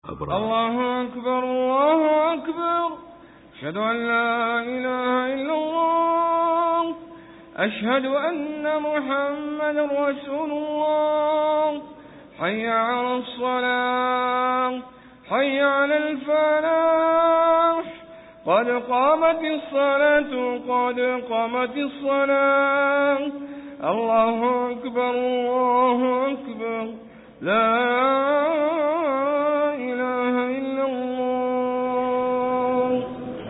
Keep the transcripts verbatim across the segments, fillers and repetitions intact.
أبرار. الله أكبر الله أكبر. أشهد أن لا إله إلا الله. أشهد أن محمد رسول الله. حي على الصلاة حي على الفلاح. قد قامت الصلاة قد قامت الصلاة. الله أكبر الله أكبر. لا إله إلا الله.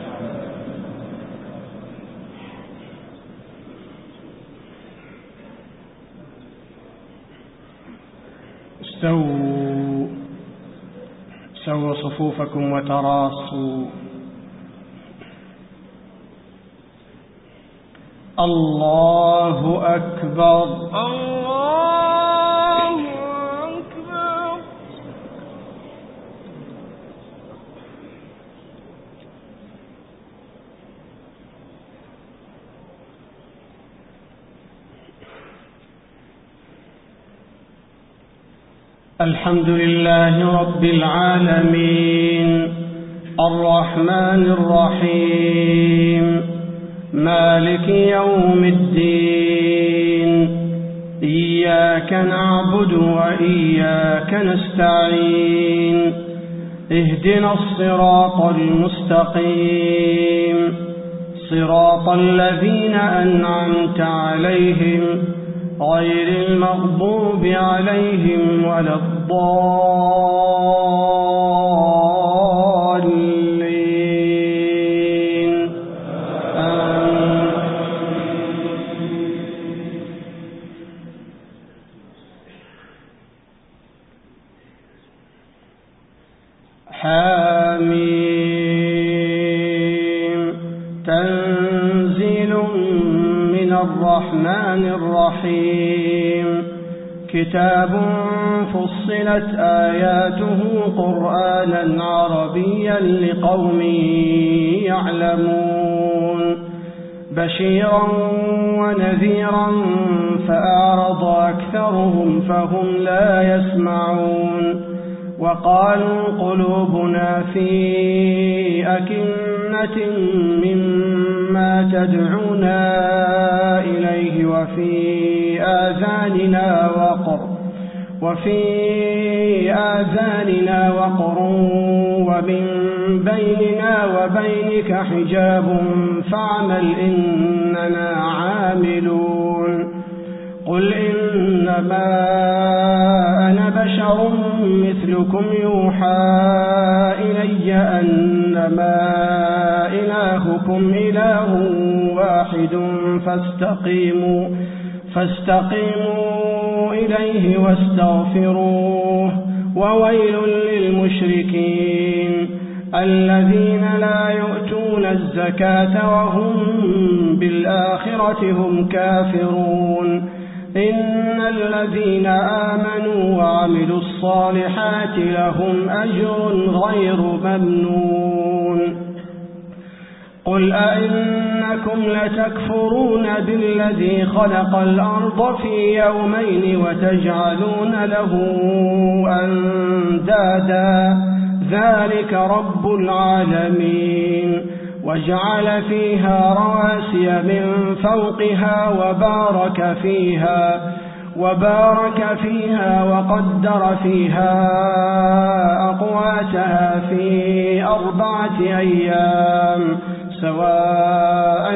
استووا سووا صفوفكم وتراصوا. الله أكبر الله أكبر. الحمد لله رب العالمين الرحمن الرحيم مالك يوم الدين. إياك نعبد وإياك نستعين. اهدنا الصراط المستقيم صراط الذين أنعمت عليهم غير المغضوب عليهم ولا الضالين. آمين. حاميم. تنزيل من الرحمن الرحيم. كتاب فصلت آياته قرآنا عربيا لقوم يعلمون. بشيرا ونذيرا فأعرض أكثرهم فهم لا يسمعون. وقالوا قلوبنا في أكنة مما تدعونا إليه وفي آذاننا وقر وفي آذاننا وقر ومن بيننا وبينك حجاب فاعمل إننا عاملون. قل إنما أنا بشر مثلكم يوحى إلي أنما إلهكم إله واحد فاستقيموا فاستقيموا إليه واستغفروه. وويل للمشركين الذين لا يؤتون الزكاة وهم بالآخرة هم كافرون. إن الذين آمنوا وعملوا الصالحات لهم أجر غير ممنون. قل أئنكم لتكفرون بالذي خلق الأرض في يومين وتجعلون له أندادا ذلك رب العالمين. وجعل فيها رواسي من فوقها وبارك فيها وبارك فيها وقدر فيها أقواتها في أربعة أيام سواء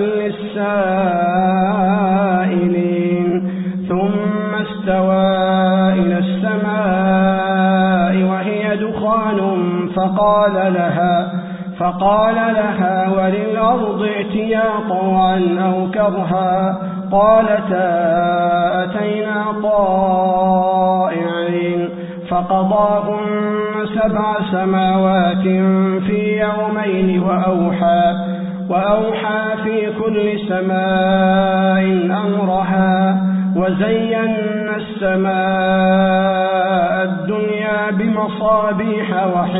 للسائلين. ثم استوى إلى السماء وهي دخان فقال لها فقال لها وللأرض ائتيا طوعا أو كرها قالتا أتينا طائعين. فقضاهن سبع سماوات في يومين وأوحى وأوحى في كل سماء أمرها. وزينا السماء الدنيا بمصابيح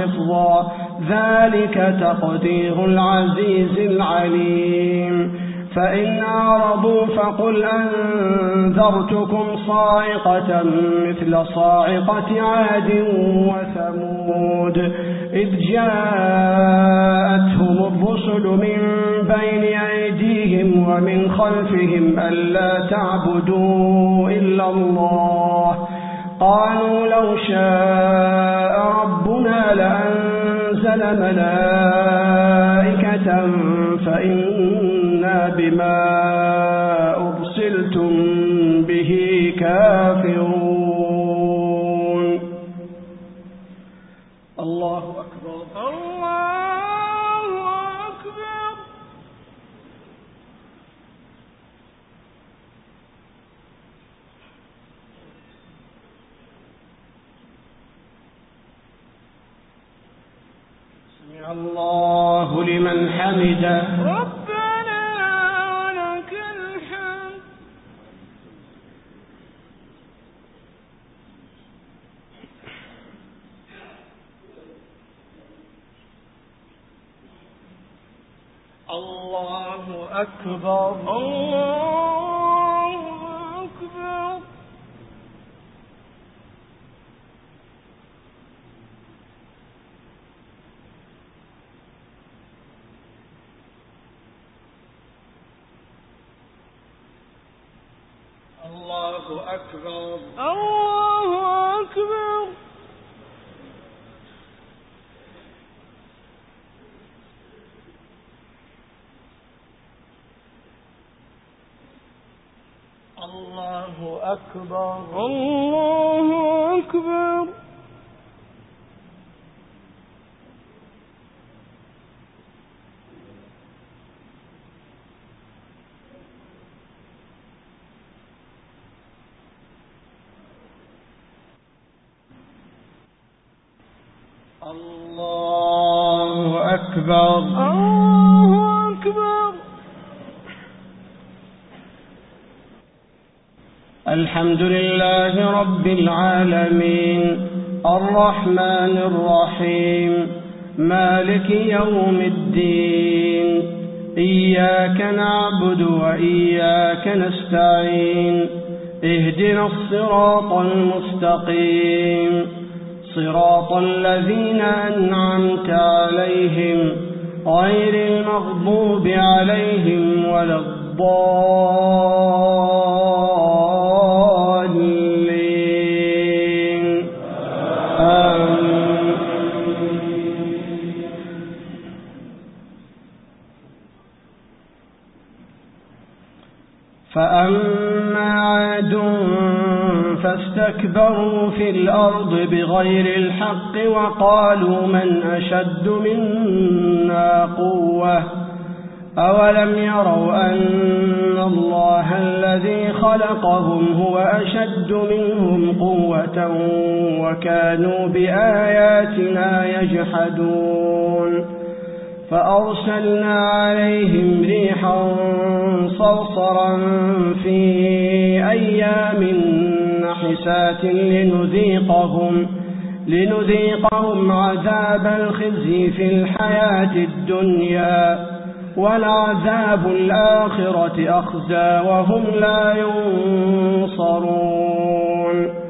وحفظا ذلك تقدير العزيز العليم. فإن أعرضوا فقل أنذرتكم صاعقة مثل صاعقة عاد وثمود إذ جاءتهم الرسل من بين أيديهم ومن خلفهم ألا تعبدوا إلا الله قالوا لو شاء ربنا لأنزل ملائكة فإنا بما أرسلتم به كافرون. الله أكبر. الله أكبر. سمع الله لمن حمده. ربنا ولك الحمد. الله أكبر. الله أكبر. الله أكبر. الله أكبر. الله أكبر. الله أكبر. الله أكبر. الله أكبر. الحمد لله رب العالمين الرحمن الرحيم مالك يوم الدين إياك نعبد وإياك نستعين اهدنا الصراط المستقيم صراط الذين أنعمت عليهم غير المغضوب عليهم ولا الضالين آمين. فأما عاد فاستكبروا في الأرض بغير الحق وقالوا من أشد منا قوة أولم يروا أن الله الذي خلقهم هو أشد منهم قوة وكانوا بآياتنا يجحدون فأرسلنا عليهم ريحا صرصرا في أيام نحسات لنذيقهم, لنذيقهم عذاب الخزي في الحياة الدنيا ولعذاب الآخرة أخزى وهم لا ينصرون.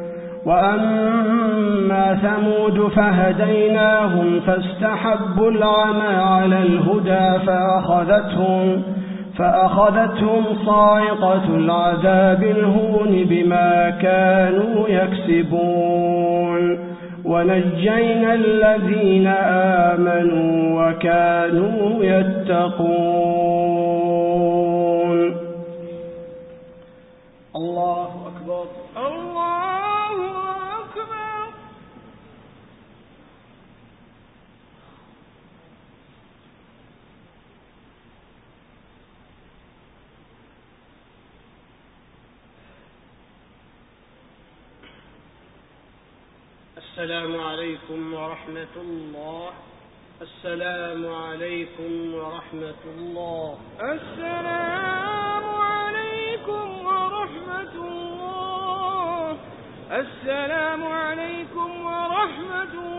وأما ثمود فهديناهم فاستحبوا العمى على الهدى فأخذتهم, فأخذتهم صاعقة العذاب الهون بما كانوا يكسبون ونجينا الذين آمنوا وكانوا يتقون. الله أكبر. الله أكبر. السلام عليكم ورحمة الله. السلام عليكم ورحمة الله. السلام عليكم ورحمة الله. السلام عليكم ورحمة الله.